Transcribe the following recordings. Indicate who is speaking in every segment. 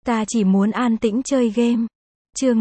Speaker 1: Ta chỉ muốn an tĩnh chơi game. Chương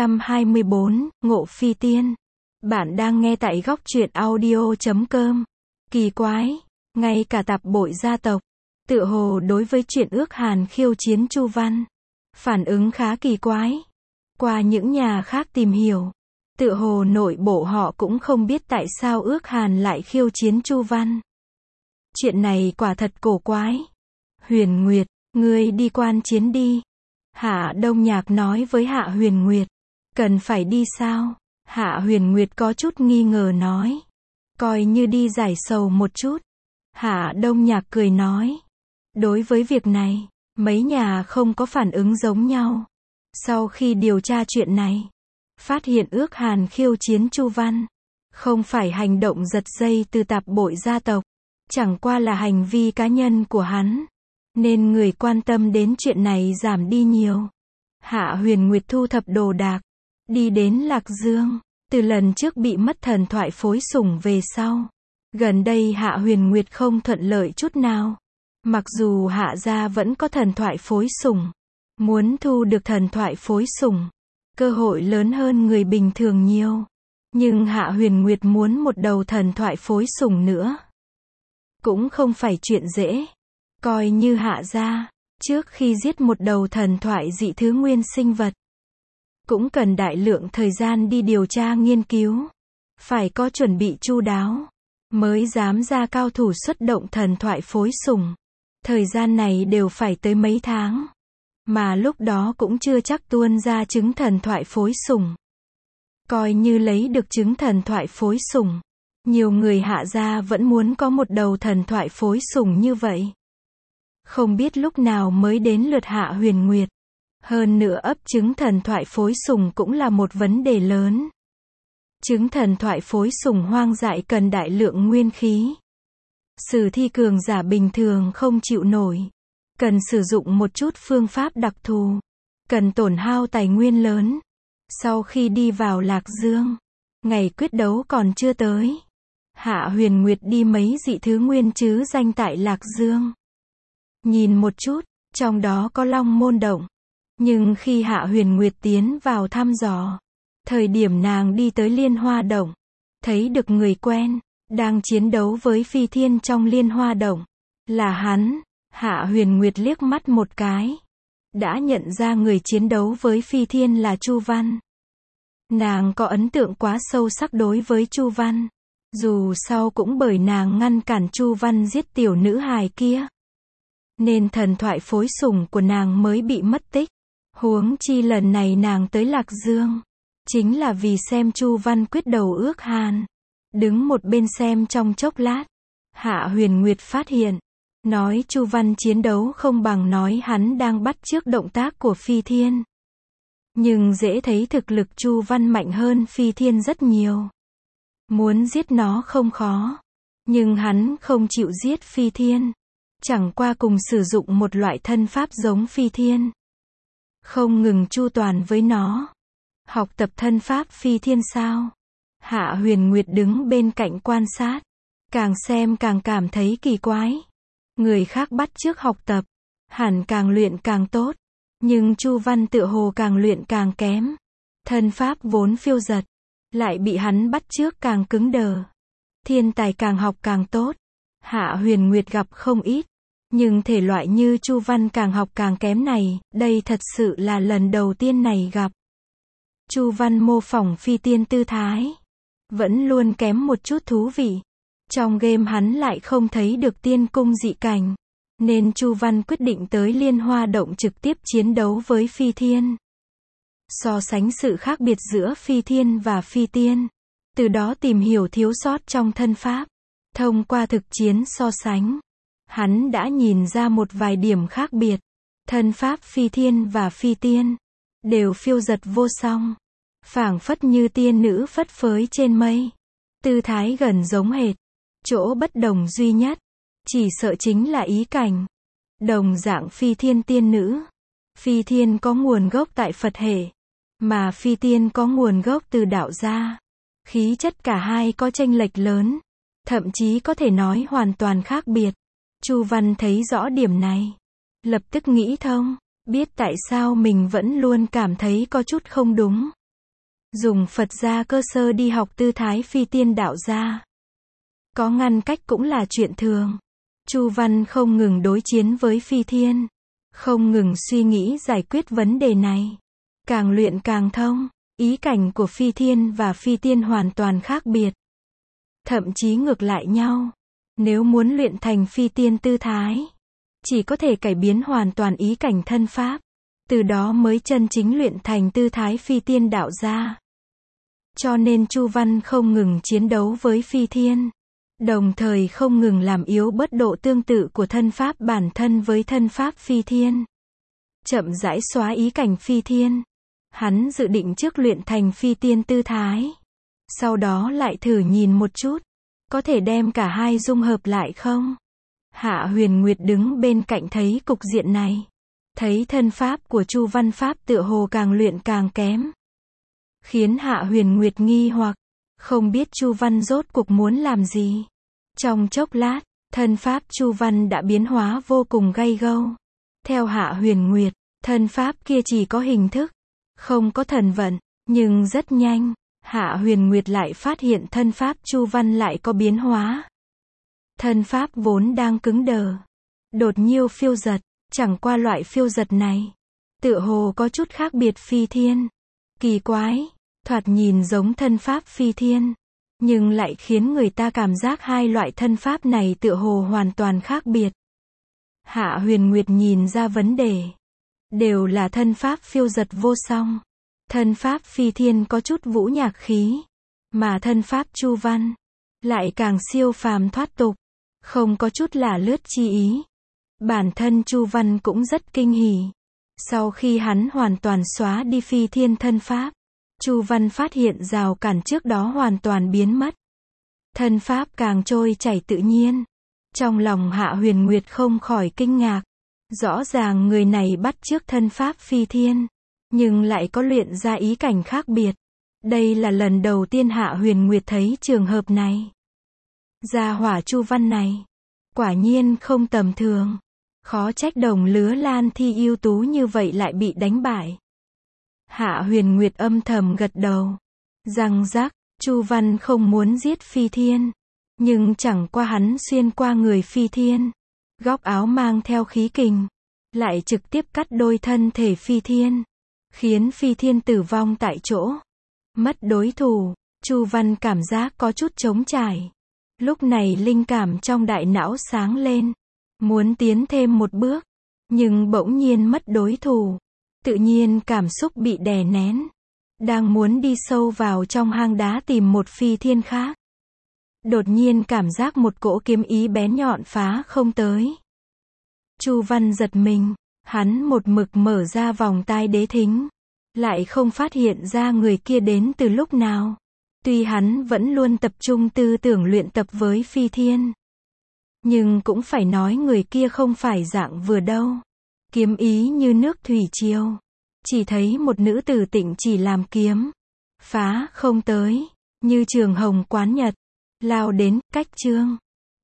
Speaker 1: 524, Ngộ Phi Tiên. Bạn đang nghe tại góc truyện audio.com. Kỳ quái, ngay cả tạp bội gia tộc, tựa hồ đối với chuyện ước hàn khiêu chiến Chu Văn, phản ứng khá kỳ quái. Qua những nhà khác tìm hiểu, tựa hồ nội bộ họ cũng không biết tại sao ước hàn lại khiêu chiến Chu Văn. Chuyện này quả thật cổ quái. Huyền Nguyệt, ngươi đi quan chiến đi. Hạ Đông Nhạc nói với Hạ Huyền Nguyệt. Cần phải đi sao? Hạ Huyền Nguyệt có chút nghi ngờ nói. Coi như đi giải sầu một chút. Hạ Đông Nhạc cười nói. Đối với việc này, mấy nhà không có phản ứng giống nhau. Sau khi điều tra chuyện này, phát hiện ước hàn khiêu chiến Chu Văn, không phải hành động giật dây từ tạp bội gia tộc, chẳng qua là hành vi cá nhân của hắn, nên người quan tâm đến chuyện này giảm đi nhiều. Hạ Huyền Nguyệt thu thập đồ đạc, đi đến Lạc Dương. Từ lần trước bị mất thần thoại phối sủng về sau, gần đây Hạ Huyền Nguyệt không thuận lợi chút nào. Mặc dù Hạ gia vẫn có thần thoại phối sủng, muốn thu được thần thoại phối sủng, cơ hội lớn hơn người bình thường nhiều. Nhưng Hạ Huyền Nguyệt muốn một đầu thần thoại phối sủng nữa, cũng không phải chuyện dễ. Coi như Hạ gia, trước khi giết một đầu thần thoại dị thứ nguyên sinh vật, cũng cần đại lượng thời gian đi điều tra nghiên cứu. Phải có chuẩn bị chu đáo, mới dám ra cao thủ xuất động thần thoại phối sủng. Thời gian này đều phải tới mấy tháng. Mà lúc đó cũng chưa chắc tuôn ra trứng thần thoại phối sủng. Coi như lấy được trứng thần thoại phối sủng, nhiều người Hạ gia vẫn muốn có một đầu thần thoại phối sủng như vậy. Không biết lúc nào mới đến lượt Hạ Huyền Nguyệt. Hơn nữa ấp trứng thần thoại phối sủng cũng là một vấn đề lớn. Trứng thần thoại phối sủng hoang dại cần đại lượng nguyên khí. Sử thi cường giả bình thường không chịu nổi. Cần sử dụng một chút phương pháp đặc thù. Cần tổn hao tài nguyên lớn. Sau khi đi vào Lạc Dương, ngày quyết đấu còn chưa tới. Hạ Huyền Nguyệt đi mấy dị thứ nguyên chứ danh tại Lạc Dương. Nhìn một chút, trong đó có Long Môn Động. Nhưng khi Hạ Huyền Nguyệt tiến vào thăm dò, thời điểm nàng đi tới Liên Hoa Động, thấy được người quen, đang chiến đấu với Phi Thiên trong Liên Hoa Động. Là hắn. Hạ Huyền Nguyệt liếc mắt một cái, đã nhận ra người chiến đấu với Phi Thiên là Chu Văn. Nàng có ấn tượng quá sâu sắc đối với Chu Văn. Dù sao cũng bởi nàng ngăn cản Chu Văn giết tiểu nữ hài kia, nên thần thoại phối sủng của nàng mới bị mất tích. Huống chi lần này nàng tới Lạc Dương, chính là vì xem Chu Văn quyết đầu ước hàn. Đứng một bên xem trong chốc lát, Hạ Huyền Nguyệt phát hiện, nói Chu Văn chiến đấu không bằng nói hắn đang bắt chước động tác của Phi Thiên. Nhưng dễ thấy thực lực Chu Văn mạnh hơn Phi Thiên rất nhiều. Muốn giết nó không khó, nhưng hắn không chịu giết Phi Thiên. Chẳng qua cùng sử dụng một loại thân pháp giống Phi Thiên, không ngừng chu toàn với nó. Học tập thân pháp Phi Thiên sao? Hạ Huyền Nguyệt đứng bên cạnh quan sát, càng xem càng cảm thấy kỳ quái. Người khác bắt chước học tập, hẳn càng luyện càng tốt. Nhưng Chu Văn tựa hồ càng luyện càng kém. Thân pháp vốn phiêu dật, lại bị hắn bắt chước càng cứng đờ. Thiên tài càng học càng tốt. Hạ Huyền Nguyệt gặp không ít. Nhưng thể loại như Chu Văn càng học càng kém này, đây thật sự là lần đầu tiên này gặp. Chu Văn mô phỏng Phi Tiên tư thái, vẫn luôn kém một chút thú vị. Trong game hắn lại không thấy được tiên cung dị cảnh, nên Chu Văn quyết định tới Liên Hoa Động trực tiếp chiến đấu với Phi Thiên. So sánh sự khác biệt giữa Phi Thiên và Phi Tiên, từ đó tìm hiểu thiếu sót trong thân pháp. Thông qua thực chiến so sánh, hắn đã nhìn ra một vài điểm khác biệt. Thân pháp Phi Thiên và Phi Tiên đều phiêu dật vô song, phảng phất như tiên nữ phất phới trên mây. Tư thái gần giống hệt. Chỗ bất đồng duy nhất, chỉ sợ chính là ý cảnh. Đồng dạng Phi Thiên tiên nữ, Phi Thiên có nguồn gốc tại Phật hệ, mà Phi Tiên có nguồn gốc từ đạo gia. Khí chất cả hai có chênh lệch lớn, thậm chí có thể nói hoàn toàn khác biệt. Chu Văn thấy rõ điểm này, lập tức nghĩ thông, biết tại sao mình vẫn luôn cảm thấy có chút không đúng. Dùng Phật gia cơ sơ đi học tư thái phi tiên đạo gia. Có ngăn cách cũng là chuyện thường. Chu Văn không ngừng đối chiến với phi thiên. Không ngừng suy nghĩ giải quyết vấn đề này. Càng luyện càng thông. Ý cảnh của phi thiên và phi tiên hoàn toàn khác biệt. Thậm chí ngược lại nhau. Nếu muốn luyện thành phi tiên tư thái, chỉ có thể cải biến hoàn toàn ý cảnh thân pháp. Từ đó mới chân chính luyện thành tư thái phi tiên đạo gia. Cho nên Chu Văn không ngừng chiến đấu với phi thiên. Đồng thời không ngừng làm yếu bớt độ tương tự của thân pháp bản thân với thân pháp phi thiên. Chậm rãi xóa ý cảnh phi thiên. Hắn dự định trước luyện thành phi tiên tư thái. Sau đó lại thử nhìn một chút. Có thể đem cả hai dung hợp lại không? Hạ Huyền Nguyệt đứng bên cạnh thấy cục diện này. Thấy thân pháp của Chu Văn pháp tựa hồ càng luyện càng kém. Khiến Hạ Huyền Nguyệt nghi hoặc. Không biết Chu Văn rốt cuộc muốn làm gì. Trong chốc lát, thân pháp Chu Văn đã biến hóa vô cùng gay gâu. Theo Hạ Huyền Nguyệt, thân pháp kia chỉ có hình thức, không có thần vận. Nhưng rất nhanh, Hạ Huyền Nguyệt lại phát hiện thân pháp Chu Văn lại có biến hóa. Thân pháp vốn đang cứng đờ, đột nhiên phiêu giật. Chẳng qua loại phiêu giật này, tựa hồ có chút khác biệt phi thiên. Kỳ quái, thoạt nhìn giống thân pháp phi thiên, nhưng lại khiến người ta cảm giác hai loại thân pháp này tựa hồ hoàn toàn khác biệt. Hạ Huyền Nguyệt nhìn ra vấn đề. Đều là thân pháp phiêu giật vô song. Thân pháp phi thiên có chút vũ nhạc khí, mà thân pháp Chu Văn lại càng siêu phàm thoát tục, không có chút là lướt chi ý. Bản thân Chu Văn cũng rất kinh hỉ. Sau khi hắn hoàn toàn xóa đi phi thiên thân pháp, Chu Văn phát hiện rào cản trước đó hoàn toàn biến mất. Thân pháp càng trôi chảy tự nhiên. Trong lòng Hạ Huyền Nguyệt không khỏi kinh ngạc. Rõ ràng người này bắt chước thân pháp phi thiên, nhưng lại có luyện ra ý cảnh khác biệt. Đây là lần đầu tiên Hạ Huyền Nguyệt thấy trường hợp này. Gia hỏa Chu Văn này, quả nhiên không tầm thường. Khó trách đồng lứa Lan Thi ưu tú như vậy lại bị đánh bại. Hạ Huyền Nguyệt âm thầm gật đầu. Răng rắc, Chu Văn không muốn giết phi thiên. Nhưng chẳng qua hắn xuyên qua người phi thiên. Góc áo mang theo khí kình. Lại trực tiếp cắt đôi thân thể phi thiên. Khiến phi thiên tử vong tại chỗ. Mất đối thủ, Chu Văn cảm giác có chút trống trải. Lúc này linh cảm trong đại não sáng lên. Muốn tiến thêm một bước. Nhưng bỗng nhiên mất đối thủ. Tự nhiên cảm xúc bị đè nén. Đang muốn đi sâu vào trong hang đá tìm một phi thiên khác. Đột nhiên cảm giác một cỗ kiếm ý bén nhọn phá không tới. Chu Văn giật mình. Hắn một mực mở ra vòng tai đế thính. Lại không phát hiện ra người kia đến từ lúc nào. Tuy hắn vẫn luôn tập trung tư tưởng luyện tập với phi thiên. Nhưng cũng phải nói người kia không phải dạng vừa đâu. Kiếm ý như nước thủy triều. Chỉ thấy một nữ tử tịnh chỉ làm kiếm. Phá không tới. Như trường hồng quán nhật. Lao đến, cách chương.